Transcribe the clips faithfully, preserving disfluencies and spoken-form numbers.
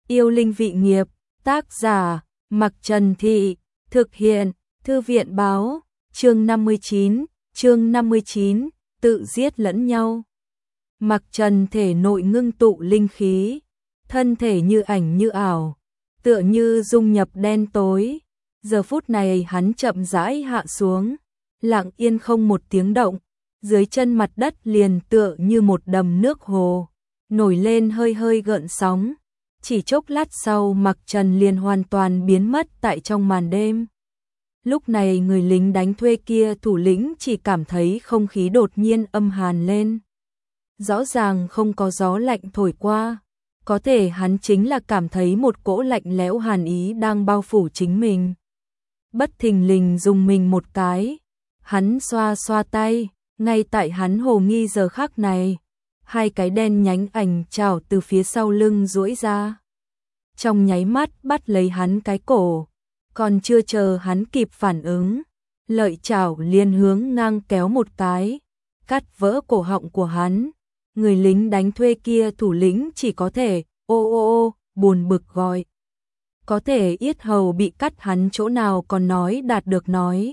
Yêu linh vị nghiệp, tác giả, Mặc Trần Thị, thực hiện, Thư viện báo, chương năm mươi chín, chương năm mươi chín, tự giết lẫn nhau. Mặc Trần thể nội ngưng tụ linh khí, thân thể như ảnh như ảo, tựa như dung nhập đen tối. Giờ phút này hắn chậm rãi hạ xuống, lặng yên không một tiếng động, dưới chân mặt đất liền tựa như một đầm nước hồ, nổi lên hơi hơi gợn sóng. Chỉ chốc lát sau Mặc Trần liền hoàn toàn biến mất tại trong màn đêm. Lúc này người lính đánh thuê kia thủ lĩnh chỉ cảm thấy không khí đột nhiên âm hàn lên. Rõ ràng không có gió lạnh thổi qua, có thể hắn chính là cảm thấy một cỗ lạnh lẽo hàn ý đang bao phủ chính mình. Bất thình lình dùng mình một cái, hắn xoa xoa tay, ngay tại hắn hồ nghi giờ khắc này, hai cái đen nhánh ảnh chảo từ phía sau lưng duỗi ra. Trong nháy mắt bắt lấy hắn cái cổ, còn chưa chờ hắn kịp phản ứng, lợi chảo liền hướng ngang kéo một cái, cắt vỡ cổ họng của hắn. Người lính đánh thuê kia thủ lĩnh chỉ có thể ô ô ô buồn bực gọi. Có thể yết hầu bị cắt hắn chỗ nào còn nói đạt được nói,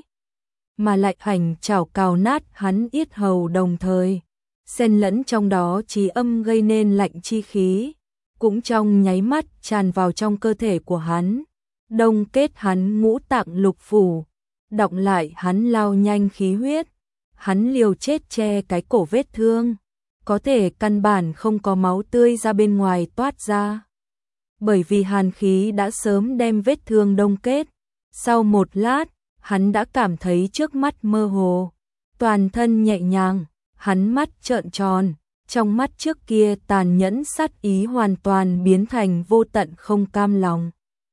mà lại ảnh chảo cào nát hắn yết hầu đồng thời, xen lẫn trong đó trí âm gây nên lạnh chi khí, cũng trong nháy mắt tràn vào trong cơ thể của hắn, đông kết hắn ngũ tạng lục phủ, đọng lại hắn lao nhanh khí huyết. Hắn liều chết che cái cổ vết thương, có thể căn bản không có máu tươi ra bên ngoài toát ra, bởi vì hàn khí đã sớm đem vết thương đông kết. Sau một lát, hắn đã cảm thấy trước mắt mơ hồ, toàn thân nhẹ nhàng, hắn mắt trợn tròn, trong mắt trước kia tàn nhẫn sát ý hoàn toàn biến thành vô tận không cam lòng.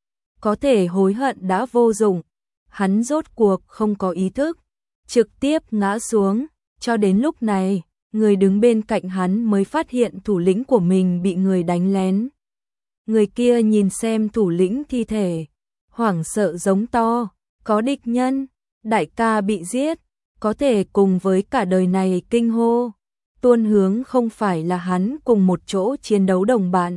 Có thể hối hận đã vô dụng, hắn rốt cuộc không có ý thức, trực tiếp ngã xuống. Cho đến lúc này, người đứng bên cạnh hắn mới phát hiện thủ lĩnh của mình bị người đánh lén. Người kia nhìn xem thủ lĩnh thi thể, hoảng sợ giống to, có địch nhân, đại ca bị giết. Có thể cùng với cả đời này kinh hô, tuôn hướng không phải là hắn cùng một chỗ chiến đấu đồng bạn,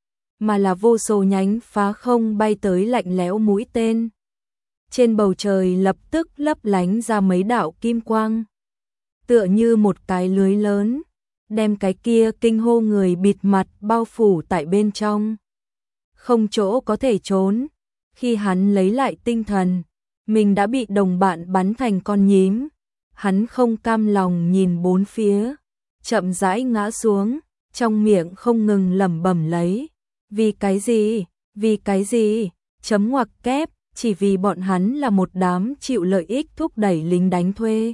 mà là vô số nhánh phá không bay tới lạnh lẽo mũi tên. Trên bầu trời lập tức lấp lánh ra mấy đạo kim quang, tựa như một cái lưới lớn, đem cái kia kinh hô người bịt mặt bao phủ tại bên trong. Không chỗ có thể trốn, khi hắn lấy lại tinh thần, mình đã bị đồng bạn bắn thành con nhím. Hắn không cam lòng nhìn bốn phía, chậm rãi ngã xuống, trong miệng không ngừng lẩm bẩm lấy. Vì cái gì? Vì cái gì? Chấm ngoặc kép, chỉ vì bọn hắn là một đám chịu lợi ích thúc đẩy lính đánh thuê.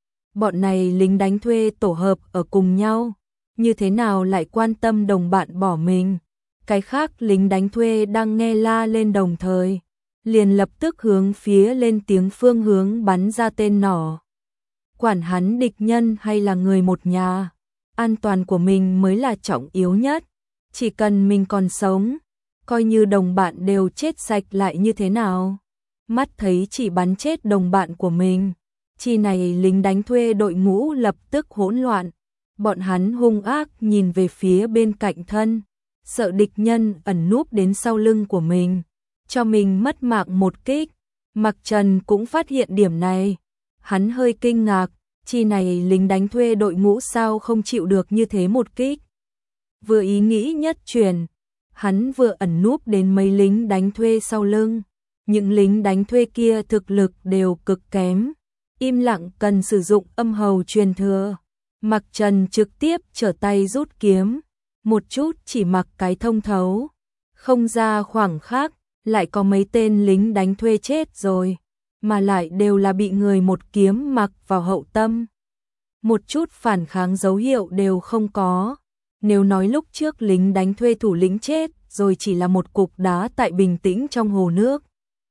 Bọn này lính đánh thuê tổ hợp ở cùng nhau, như thế nào lại quan tâm đồng bạn bỏ mình? Cái khác lính đánh thuê đang nghe la lên đồng thời, liền lập tức hướng phía lên tiếng phương hướng bắn ra tên nỏ. Quản hắn địch nhân hay là người một nhà, an toàn của mình mới là trọng yếu nhất. Chỉ cần mình còn sống, coi như đồng bạn đều chết sạch lại như thế nào. Mắt thấy chỉ bắn chết đồng bạn của mình, chi này lính đánh thuê đội ngũ lập tức hỗn loạn. Bọn hắn hung ác nhìn về phía bên cạnh thân, sợ địch nhân ẩn núp đến sau lưng của mình, cho mình mất mạng một kích. Mặc Trần cũng phát hiện điểm này, hắn hơi kinh ngạc, chi này lính đánh thuê đội ngũ sao không chịu được như thế một kích. Vừa ý nghĩ nhất chuyển, hắn vừa ẩn núp đến mấy lính đánh thuê sau lưng. Những lính đánh thuê kia thực lực đều cực kém, im lặng cần sử dụng âm hầu truyền thừa. Mặc Trần trực tiếp trở tay rút kiếm, một chút chỉ mặc cái thông thấu. Không ra khoảng khắc, lại có mấy tên lính đánh thuê chết rồi, mà lại đều là bị người một kiếm mặc vào hậu tâm. Một chút phản kháng dấu hiệu đều không có. Nếu nói lúc trước lính đánh thuê thủ lĩnh chết rồi chỉ là một cục đá tại bình tĩnh trong hồ nước,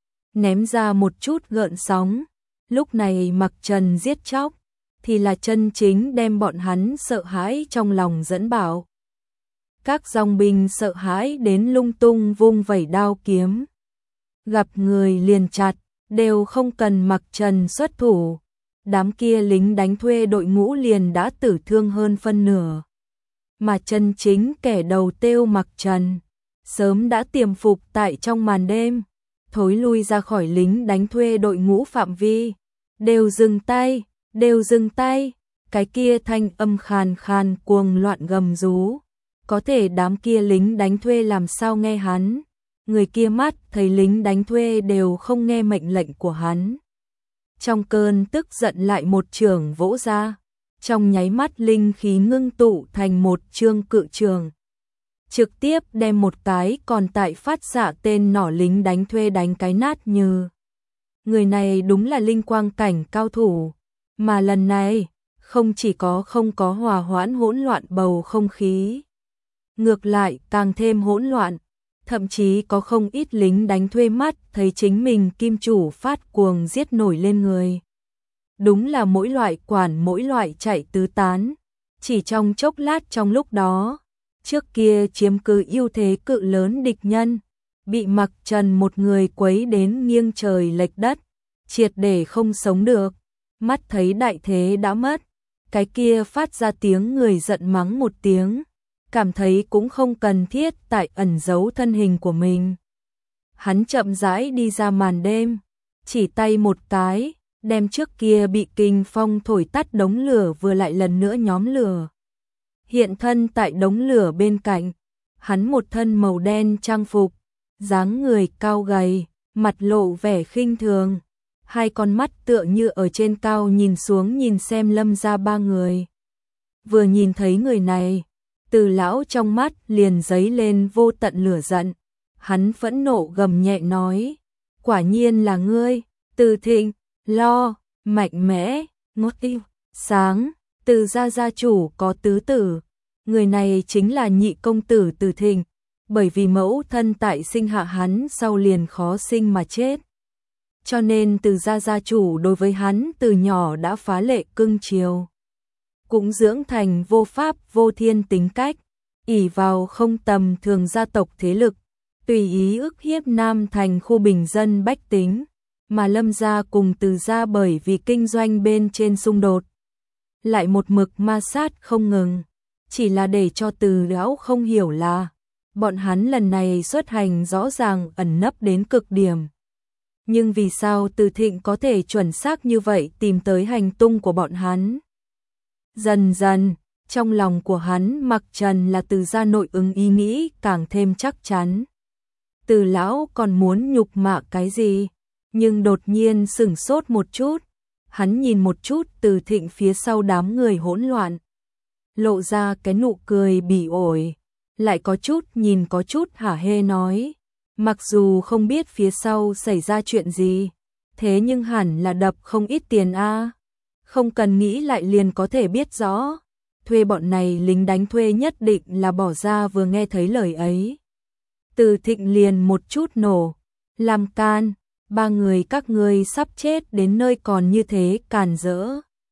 ném ra một chút gợn sóng, lúc này Mặc Trần giết chóc, thì là chân chính đem bọn hắn sợ hãi trong lòng dẫn bảo. Các dòng binh sợ hãi đến lung tung vung vẩy đao kiếm, gặp người liền chặt, đều không cần Mặc Trần xuất thủ. Đám kia lính đánh thuê đội ngũ liền đã tử thương hơn phân nửa. Mà chân chính kẻ đầu tiêu Mặc Trần, sớm đã tiềm phục tại trong màn đêm, thối lui ra khỏi lính đánh thuê đội ngũ phạm vi. Đều dừng tay, đều dừng tay, cái kia thanh âm khàn khàn cuồng loạn gầm rú. Có thể đám kia lính đánh thuê làm sao nghe hắn, người kia mắt thấy lính đánh thuê đều không nghe mệnh lệnh của hắn. Trong cơn tức giận lại một chưởng vỗ ra, trong nháy mắt linh khí ngưng tụ thành một chương cự trường. Trực tiếp đem một cái còn tại phát xạ tên nỏ lính đánh thuê đánh cái nát như. Người này đúng là linh quang cảnh cao thủ, mà lần này không chỉ có không có hòa hoãn hỗn loạn bầu không khí, ngược lại càng thêm hỗn loạn, thậm chí có không ít lính đánh thuê mắt thấy chính mình kim chủ phát cuồng giết nổi lên người. Đúng là mỗi loại quản mỗi loại chạy tứ tán, chỉ trong chốc lát trong lúc đó, trước kia chiếm cứ ưu thế cự lớn địch nhân, bị Mặc Trần một người quấy đến nghiêng trời lệch đất, triệt để không sống được, mắt thấy đại thế đã mất, cái kia phát ra tiếng người giận mắng một tiếng, cảm thấy cũng không cần thiết tại ẩn giấu thân hình của mình. Hắn chậm rãi đi ra màn đêm, chỉ tay một cái, đem trước kia bị kinh phong thổi tắt đống lửa vừa lại lần nữa nhóm lửa. Hiện thân tại đống lửa bên cạnh, hắn một thân màu đen trang phục, dáng người cao gầy, mặt lộ vẻ khinh thường, hai con mắt tựa như ở trên cao nhìn xuống nhìn xem Lâm gia ba người. Vừa nhìn thấy người này, Từ lão trong mắt liền giấy lên vô tận lửa giận, hắn phẫn nộ gầm nhẹ nói, quả nhiên là ngươi, Từ Thịnh, lo, mạnh mẽ, ngốt yêu, sáng, Từ gia gia chủ có tứ tử, người này chính là nhị công tử Từ Thịnh, bởi vì mẫu thân tại sinh hạ hắn sau liền khó sinh mà chết. Cho nên Từ gia gia chủ đối với hắn từ nhỏ đã phá lệ cưng chiều, cũng dưỡng thành vô pháp vô thiên tính cách, ỷ vào không tầm thường gia tộc thế lực, tùy ý ức hiếp Nam Thành khu bình dân bách tính, mà Lâm gia cùng Từ gia bởi vì kinh doanh bên trên xung đột, lại một mực ma sát không ngừng, chỉ là để cho Từ lão không hiểu là, bọn hắn lần này xuất hành rõ ràng ẩn nấp đến cực điểm. Nhưng vì sao Từ Thịnh có thể chuẩn xác như vậy tìm tới hành tung của bọn hắn? Dần dần, trong lòng của hắn Mặc Trần là Từ gia nội ứng ý nghĩ càng thêm chắc chắn. Từ lão còn muốn nhục mạ cái gì? Nhưng đột nhiên sửng sốt một chút, hắn nhìn một chút Từ Thịnh phía sau đám người hỗn loạn, lộ ra cái nụ cười bỉ ổi, lại có chút nhìn có chút hả hê nói, mặc dù không biết phía sau xảy ra chuyện gì, thế nhưng hẳn là đập không ít tiền a, không cần nghĩ lại liền có thể biết rõ, thuê bọn này lính đánh thuê nhất định là bỏ ra vừa nghe thấy lời ấy. Từ Thịnh liền một chút nổ, làm can, ba người các ngươi sắp chết đến nơi còn như thế càn rỡ.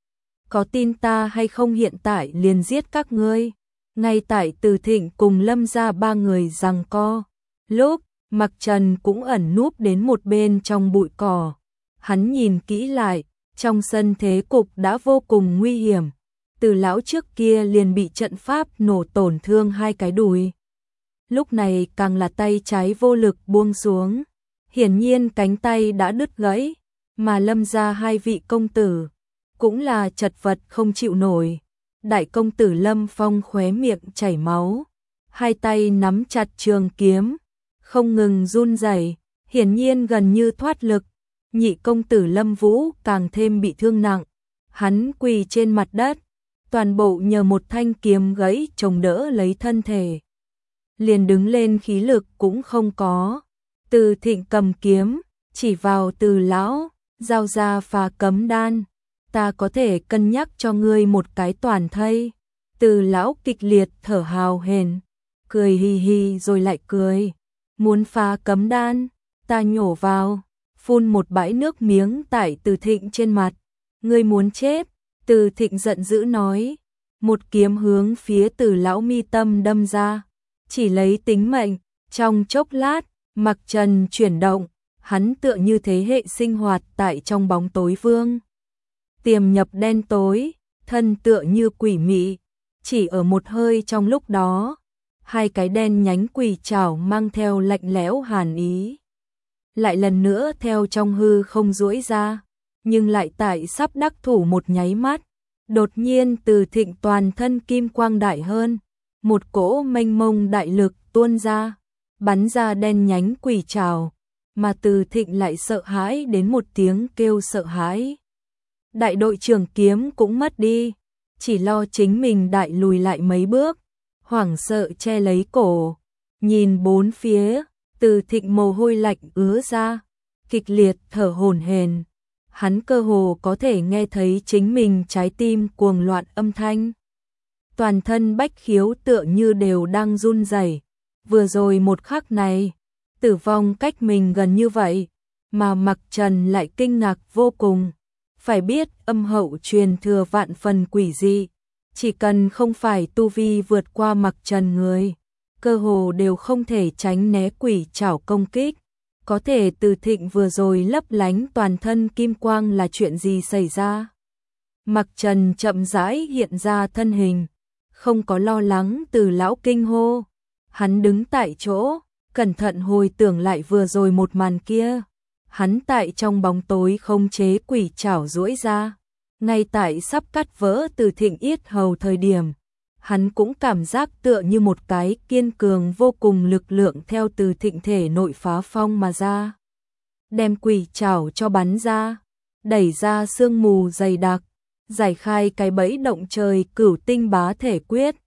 Có tin ta hay không hiện tại liền giết các ngươi. Ngay tại Từ Thịnh cùng Lâm gia ba người giằng co, lúc Mặc Trần cũng ẩn núp đến một bên trong bụi cỏ. Hắn nhìn kỹ lại, trong sân thế cục đã vô cùng nguy hiểm. Từ lão trước kia liền bị trận pháp nổ tổn thương hai cái đùi. Lúc này càng là tay trái vô lực buông xuống. Hiển nhiên cánh tay đã đứt gãy, mà Lâm gia hai vị công tử cũng là chật vật không chịu nổi. Đại công tử Lâm Phong khóe miệng chảy máu, hai tay nắm chặt trường kiếm, không ngừng run rẩy, hiển nhiên gần như thoát lực. Nhị công tử Lâm Vũ càng thêm bị thương nặng, hắn quỳ trên mặt đất, toàn bộ nhờ một thanh kiếm gãy chống đỡ lấy thân thể. Liền đứng lên khí lực cũng không có. Từ Thịnh cầm kiếm, chỉ vào Từ lão, giao ra phá cấm đan. Ta có thể cân nhắc cho ngươi một cái toàn thây. Từ lão kịch liệt thở hào hển, cười hì hì rồi lại cười. Muốn phá cấm đan, ta nhổ vào, phun một bãi nước miếng tại Từ Thịnh trên mặt. Ngươi muốn chết? Từ Thịnh giận dữ nói. Một kiếm hướng phía Từ lão mi tâm đâm ra, chỉ lấy tính mệnh. Trong chốc lát, Mặc Trần chuyển động, hắn tựa như thế hệ sinh hoạt tại trong bóng tối vương. Tiềm nhập đen tối, thân tựa như quỷ mị, chỉ ở một hơi trong lúc đó, hai cái đen nhánh quỷ trảo mang theo lạnh lẽo hàn ý. Lại lần nữa theo trong hư không duỗi ra, nhưng lại tại sắp đắc thủ một nháy mắt, đột nhiên Từ Thịnh toàn thân kim quang đại hơn, một cỗ mênh mông đại lực tuôn ra, bắn ra đen nhánh quỷ trảo, mà Từ Thịnh lại sợ hãi đến một tiếng kêu sợ hãi. Đại đội trưởng kiếm cũng mất đi, chỉ lo chính mình đại lùi lại mấy bước, hoảng sợ che lấy cổ, nhìn bốn phía, Từ Thịnh mồ hôi lạnh ứa ra, kịch liệt thở hổn hển. Hắn cơ hồ có thể nghe thấy chính mình trái tim cuồng loạn âm thanh. Toàn thân bách khiếu tựa như đều đang run rẩy. Vừa rồi một khắc này, tử vong cách mình gần như vậy, mà Mặc Trần lại kinh ngạc vô cùng. Phải biết âm hậu truyền thừa vạn phần quỷ dị, chỉ cần không phải tu vi vượt qua Mặc Trần người, cơ hồ đều không thể tránh né quỷ trảo công kích. Có thể Từ Thịnh vừa rồi lấp lánh toàn thân kim quang là chuyện gì xảy ra? Mặc Trần chậm rãi hiện ra thân hình, không có lo lắng từ lão kinh hô. Hắn đứng tại chỗ, cẩn thận hồi tưởng lại vừa rồi một màn kia. Hắn tại trong bóng tối không chế quỷ trảo duỗi ra. Ngay tại sắp cắt vỡ Từ Thịnh yết hầu thời điểm, hắn cũng cảm giác tựa như một cái kiên cường vô cùng lực lượng theo Từ Thịnh thể nội phá phong mà ra. Đem quỷ trảo cho bắn ra, đẩy ra sương mù dày đặc, giải khai cái bẫy động trời cửu tinh bá thể quyết,